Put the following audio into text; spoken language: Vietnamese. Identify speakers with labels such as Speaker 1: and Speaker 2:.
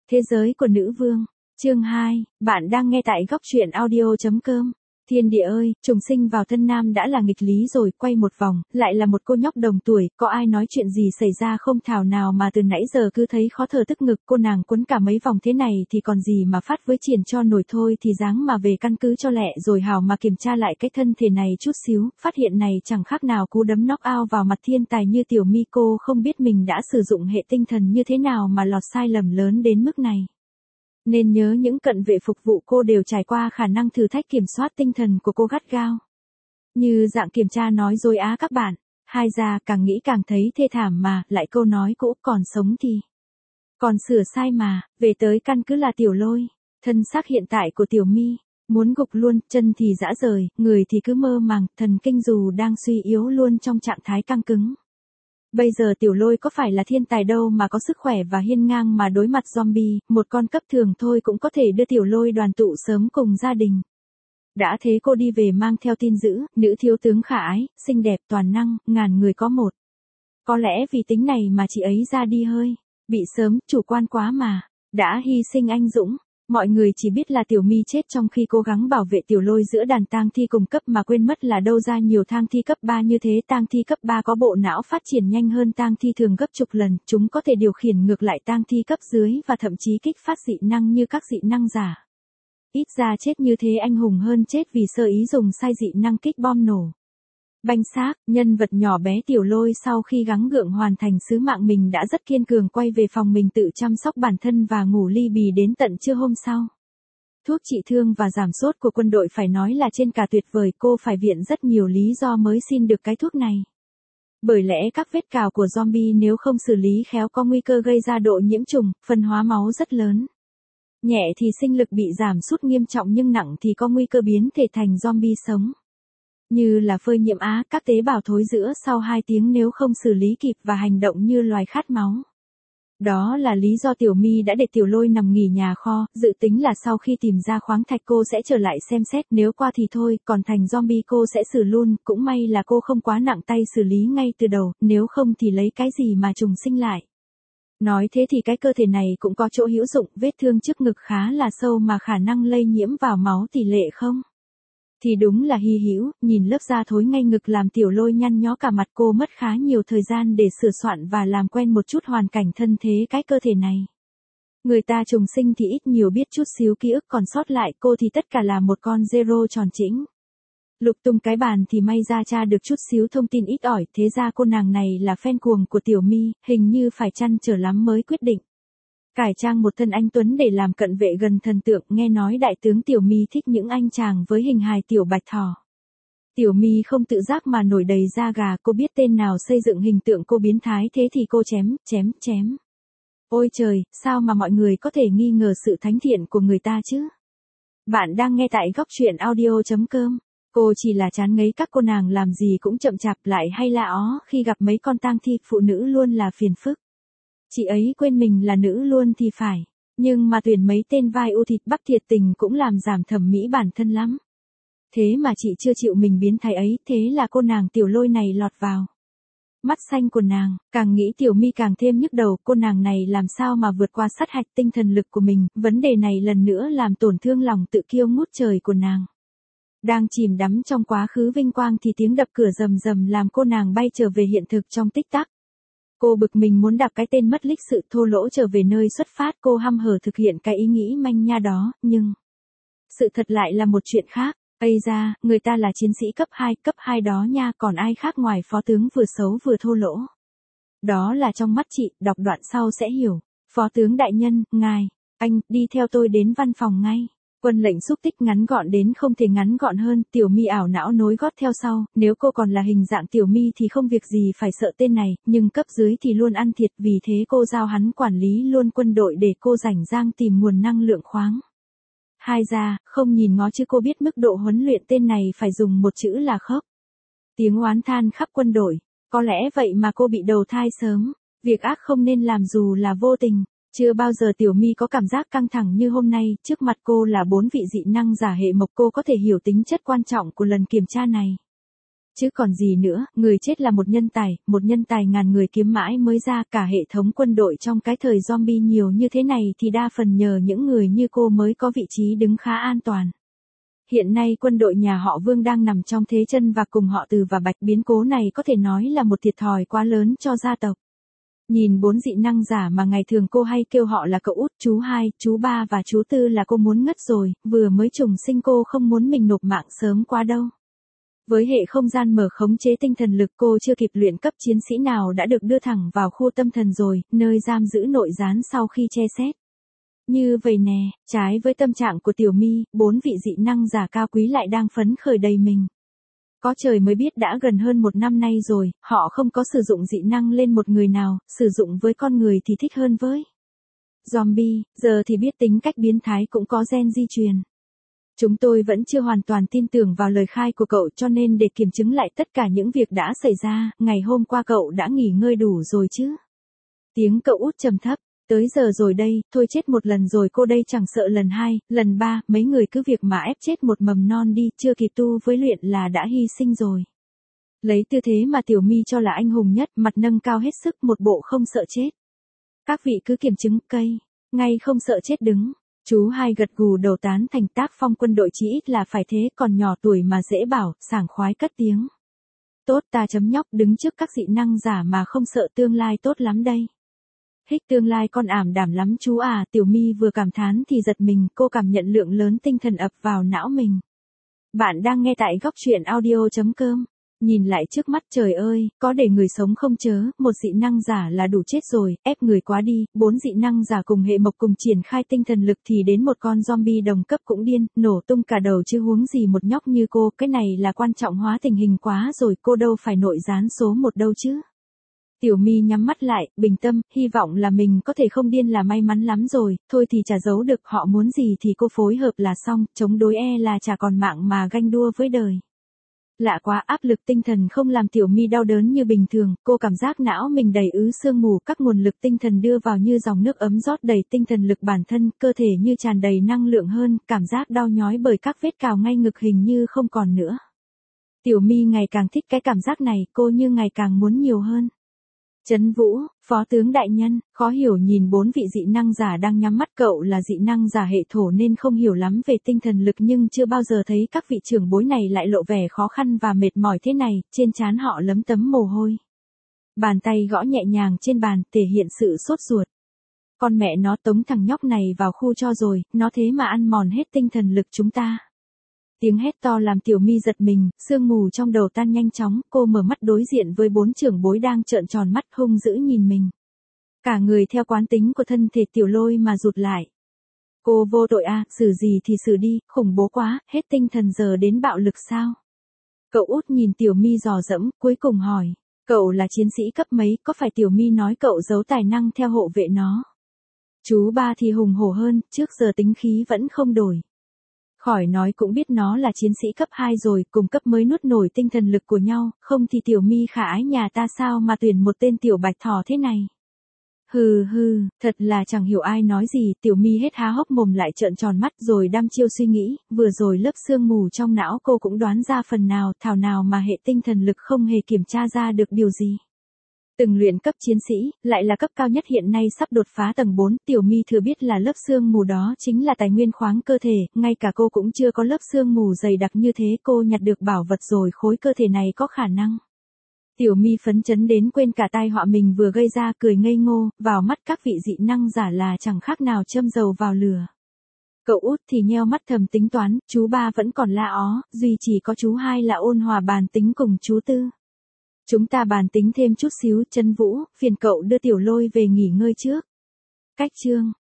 Speaker 1: Thế giới của nữ vương. Chương 2, bạn đang nghe tại góc truyện audio.com. Thiên địa ơi, trùng sinh vào thân nam đã là nghịch lý rồi, quay một vòng, lại là một cô nhóc đồng tuổi, có ai nói chuyện gì xảy ra không, thảo nào mà từ nãy giờ cứ thấy khó thở tức ngực, cô nàng quấn cả mấy vòng thế này thì còn gì mà phát với triển cho nổi, thôi thì dáng mà về căn cứ cho lẹ rồi hào mà kiểm tra lại cái thân thể này chút xíu, phát hiện này chẳng khác nào cú đấm knock out vào mặt thiên tài như Tiểu My. Cô không biết mình đã sử dụng hệ tinh thần như thế nào mà lọt sai lầm lớn đến mức này. Nên nhớ những cận vệ phục vụ cô đều trải qua khả năng thử thách kiểm soát tinh thần của cô gắt gao. Như dạng kiểm tra nói dối á các bạn. Hai ra càng nghĩ càng thấy thê thảm mà, lại câu nói cũ, còn sống thì còn sửa sai mà, về tới căn cứ là Tiểu Lôi. Thân xác hiện tại của Tiểu My, muốn gục luôn, chân thì rã rời, người thì cứ mơ màng, thần kinh dù đang suy yếu luôn trong trạng thái căng cứng. Bây giờ Tiểu Lôi có phải là thiên tài đâu mà có sức khỏe và hiên ngang mà đối mặt zombie, một con cấp thường thôi cũng có thể đưa Tiểu Lôi đoàn tụ sớm cùng gia đình. Đã thế cô đi về mang theo tin dữ, nữ thiếu tướng khả ái, xinh đẹp toàn năng, ngàn người có một. Có lẽ vì tính này mà chị ấy ra đi hơi bị sớm, chủ quan quá mà, đã hy sinh anh dũng. Mọi người chỉ biết là Tiểu My chết trong khi cố gắng bảo vệ Tiểu Lôi giữa đàn tang thi cùng cấp mà quên mất là đâu ra nhiều tang thi cấp 3 như thế. Tang thi cấp 3 có bộ não phát triển nhanh hơn tang thi thường gấp chục lần, chúng có thể điều khiển ngược lại tang thi cấp dưới và thậm chí kích phát dị năng như các dị năng giả. Ít ra chết như thế anh hùng hơn chết vì sơ ý dùng sai dị năng kích bom nổ. Banh xác, nhân vật nhỏ bé Tiểu Lôi sau khi gắng gượng hoàn thành sứ mạng mình đã rất kiên cường quay về phòng mình tự chăm sóc bản thân và ngủ li bì đến tận trưa hôm sau. Thuốc trị thương và giảm sốt của quân đội phải nói là trên cả tuyệt vời, cô phải viện rất nhiều lý do mới xin được cái thuốc này. Bởi lẽ các vết cào của zombie nếu không xử lý khéo có nguy cơ gây ra độ nhiễm trùng, phân hóa máu rất lớn. Nhẹ thì sinh lực bị giảm sút nghiêm trọng nhưng nặng thì có nguy cơ biến thể thành zombie sống. Như là phơi nhiễm á, các tế bào thối rữa sau 2 tiếng nếu không xử lý kịp và hành động như loài khát máu. Đó là lý do Tiểu My đã để Tiểu Lôi nằm nghỉ nhà kho, dự tính là sau khi tìm ra khoáng thạch cô sẽ trở lại xem xét, nếu qua thì thôi, còn thành zombie cô sẽ xử luôn, cũng may là cô không quá nặng tay xử lý ngay từ đầu, nếu không thì lấy cái gì mà trùng sinh lại. Nói thế thì cái cơ thể này cũng có chỗ hữu dụng, vết thương trước ngực khá là sâu mà khả năng lây nhiễm vào máu tỷ lệ không thì đúng là hy hữu. Nhìn lớp da thối ngay ngực làm Tiểu Lôi nhăn nhó cả mặt, cô mất khá nhiều thời gian để sửa soạn và làm quen một chút hoàn cảnh thân thế cái cơ thể này. Người ta trùng sinh thì ít nhiều biết chút xíu ký ức còn sót lại, cô thì tất cả là một con zero tròn chỉnh. Lục tung cái bàn thì may ra tra được chút xíu thông tin ít ỏi, thế ra cô nàng này là fan cuồng của Tiểu My, hình như phải trăn trở lắm mới quyết định cải trang một thân anh tuấn để làm cận vệ gần thần tượng, nghe nói đại tướng Tiểu My thích những anh chàng với hình hài tiểu bạch thỏ. Tiểu My không tự giác mà nổi đầy da gà, cô biết tên nào xây dựng hình tượng cô biến thái thế thì cô chém. Ôi trời, sao mà mọi người có thể nghi ngờ sự thánh thiện của người ta chứ? Bạn đang nghe tại góc truyện audio.com. Cô chỉ là chán ngấy các cô nàng làm gì cũng chậm chạp, lại hay là ó, khi gặp mấy con tang thi, phụ nữ luôn là phiền phức. Chị ấy quên mình là nữ luôn thì phải, nhưng mà tuyển mấy tên vai u thịt bắp thiệt tình cũng làm giảm thẩm mỹ bản thân lắm. Thế mà chị chưa chịu mình biến thái ấy, thế là cô nàng Tiểu Lôi này lọt vào mắt xanh của nàng. Càng nghĩ Tiểu My càng thêm nhức đầu, cô nàng này làm sao mà vượt qua sát hạch tinh thần lực của mình, vấn đề này lần nữa làm tổn thương lòng tự kiêu ngút trời của nàng. Đang chìm đắm trong quá khứ vinh quang thì tiếng đập cửa rầm rầm làm cô nàng bay trở về hiện thực trong tích tắc. Cô bực mình muốn đạp cái tên mất lịch sự thô lỗ trở về nơi xuất phát, cô hăm hở thực hiện cái ý nghĩ manh nha đó, nhưng sự thật lại là một chuyện khác. Ây ra, người ta là chiến sĩ cấp 2 đó nha, còn ai khác ngoài phó tướng vừa xấu vừa thô lỗ. Đó là trong mắt chị, đọc đoạn sau sẽ hiểu. Phó tướng đại nhân, ngài, anh, đi theo tôi đến văn phòng ngay. Quân lệnh xúc tích ngắn gọn đến không thể ngắn gọn hơn, Tiểu My ảo não nối gót theo sau, nếu cô còn là hình dạng Tiểu My thì không việc gì phải sợ tên này, nhưng cấp dưới thì luôn ăn thiệt, vì thế cô giao hắn quản lý luôn quân đội để cô rảnh rang tìm nguồn năng lượng khoáng. Hai ra, không nhìn ngó chứ cô biết mức độ huấn luyện tên này phải dùng một chữ là khốc. Tiếng oán than khắp quân đội, có lẽ vậy mà cô bị đầu thai sớm, việc ác không nên làm dù là vô tình. Chưa bao giờ Tiểu My có cảm giác căng thẳng như hôm nay, trước mặt cô là 4 vị dị năng giả hệ mộc, cô có thể hiểu tính chất quan trọng của lần kiểm tra này. Chứ còn gì nữa, người chết là một nhân tài ngàn người kiếm mãi mới ra, cả hệ thống quân đội trong cái thời zombie nhiều như thế này thì đa phần nhờ những người như cô mới có vị trí đứng khá an toàn. Hiện nay quân đội nhà họ Vương đang nằm trong thế chân và cùng họ Từ và Bạch, biến cố này có thể nói là một thiệt thòi quá lớn cho gia tộc. Nhìn 4 dị năng giả mà ngày thường cô hay kêu họ là cậu út, chú 2, chú 3 và chú 4 là cô muốn ngất rồi, vừa mới trùng sinh cô không muốn mình nộp mạng sớm quá đâu. Với hệ không gian mở khống chế tinh thần lực, cô chưa kịp luyện cấp chiến sĩ nào đã được đưa thẳng vào khu tâm thần rồi, nơi giam giữ nội gián sau khi che xét. Như vậy nè, trái với tâm trạng của Tiểu My, 4 vị dị năng giả cao quý lại đang phấn khởi đầy mình. Có trời mới biết đã gần hơn 1 năm nay rồi, họ không có sử dụng dị năng lên một người nào, sử dụng với con người thì thích hơn với zombie, giờ thì biết tính cách biến thái cũng có gen di truyền. Chúng tôi vẫn chưa hoàn toàn tin tưởng vào lời khai của cậu, cho nên để kiểm chứng lại tất cả những việc đã xảy ra, ngày hôm qua cậu đã nghỉ ngơi đủ rồi chứ? Tiếng cậu út trầm thấp, tới giờ rồi đây, thôi chết một lần rồi cô đây chẳng sợ lần 2, lần 3, mấy người cứ việc mà ép chết một mầm non đi, chưa kịp tu với luyện là đã hy sinh rồi. Lấy tư thế mà Tiểu My cho là anh hùng nhất, mặt nâng cao hết sức, một bộ không sợ chết. Các vị cứ kiểm chứng cây, ngay không sợ chết đứng. Chú 2 gật gù đầu tán thành, tác phong quân đội chí ít là phải thế, còn nhỏ tuổi mà dễ bảo, sảng khoái cất tiếng. Tốt, ta chấm nhóc đứng trước các dị năng giả mà không sợ, tương lai tốt lắm đây. Hích, tương lai con ảm đảm lắm chú à. Tiểu My vừa cảm thán thì giật mình, cô cảm nhận lượng lớn tinh thần ập vào não mình. Bạn đang nghe tại góc truyện audio.com. Nhìn lại trước mắt, trời ơi, có để người sống không chớ, một dị năng giả là đủ chết rồi, ép người quá đi, 4 dị năng giả cùng hệ mộc cùng triển khai tinh thần lực thì đến một con zombie đồng cấp cũng điên, nổ tung cả đầu chứ huống gì một nhóc như cô, cái này là quan trọng hóa tình hình quá rồi, cô đâu phải nội gián số 1 đâu chứ. Tiểu My nhắm mắt lại, bình tâm, hy vọng là mình có thể không điên là may mắn lắm rồi, thôi thì chả giấu được, họ muốn gì thì cô phối hợp là xong, chống đối là chả còn mạng mà ganh đua với đời. Lạ quá, áp lực tinh thần không làm Tiểu My đau đớn như bình thường, cô cảm giác não mình đầy ứ sương mù, các nguồn lực tinh thần đưa vào như dòng nước ấm rót đầy tinh thần lực bản thân, cơ thể như tràn đầy năng lượng hơn, cảm giác đau nhói bởi các vết cào ngay ngực hình như không còn nữa. Tiểu My ngày càng thích cái cảm giác này, cô như ngày càng muốn nhiều hơn. Trấn Vũ, phó tướng đại nhân, khó hiểu nhìn 4 vị dị năng giả đang nhắm mắt, cậu là dị năng giả hệ thổ nên không hiểu lắm về tinh thần lực, nhưng chưa bao giờ thấy các vị trưởng bối này lại lộ vẻ khó khăn và mệt mỏi thế này, trên trán họ lấm tấm mồ hôi. Bàn tay gõ nhẹ nhàng trên bàn, thể hiện sự sốt ruột. Con mẹ nó, tống thằng nhóc này vào khu cho rồi, nó thế mà ăn mòn hết tinh thần lực chúng ta. Tiếng hét to làm Tiểu My giật mình, sương mù trong đầu tan nhanh chóng, cô mở mắt đối diện với 4 trưởng bối đang trợn tròn mắt hung dữ nhìn mình. Cả người theo quán tính của thân thể Tiểu Lôi mà rụt lại. Cô vô tội à, xử gì thì xử đi, khủng bố quá, hết tinh thần giờ đến bạo lực sao? Cậu út nhìn Tiểu My dò dẫm, cuối cùng hỏi, cậu là chiến sĩ cấp mấy, có phải Tiểu My nói cậu giấu tài năng theo hộ vệ nó? Chú 3 thì hùng hổ hơn, trước giờ tính khí vẫn không đổi. Khỏi nói cũng biết nó là chiến sĩ cấp 2 rồi, cùng cấp mới nuốt nổi tinh thần lực của nhau, không thì Tiểu My khả ái nhà ta sao mà tuyển một tên tiểu bạch thỏ thế này. Hừ, thật là chẳng hiểu ai nói gì, Tiểu My hết há hốc mồm lại trợn tròn mắt rồi đăm chiêu suy nghĩ, vừa rồi lớp sương mù trong não cô cũng đoán ra phần nào, thảo nào mà hệ tinh thần lực không hề kiểm tra ra được điều gì. Từng luyện cấp chiến sĩ, lại là cấp cao nhất hiện nay sắp đột phá tầng 4, Tiểu My thừa biết là lớp sương mù đó chính là tài nguyên khoáng cơ thể, ngay cả cô cũng chưa có lớp sương mù dày đặc như thế, cô nhặt được bảo vật rồi, khối cơ thể này có khả năng. Tiểu My phấn chấn đến quên cả tai họa mình vừa gây ra, cười ngây ngô, vào mắt các vị dị năng giả là chẳng khác nào châm dầu vào lửa. Cậu út thì nheo mắt thầm tính toán, chú 3 vẫn còn la ó, duy chỉ có chú 2 là ôn hòa bàn tính cùng chú 4. Chúng ta bàn tính thêm chút xíu, Trấn Vũ, phiền cậu đưa Tiểu Lôi về nghỉ ngơi trước. Cách chương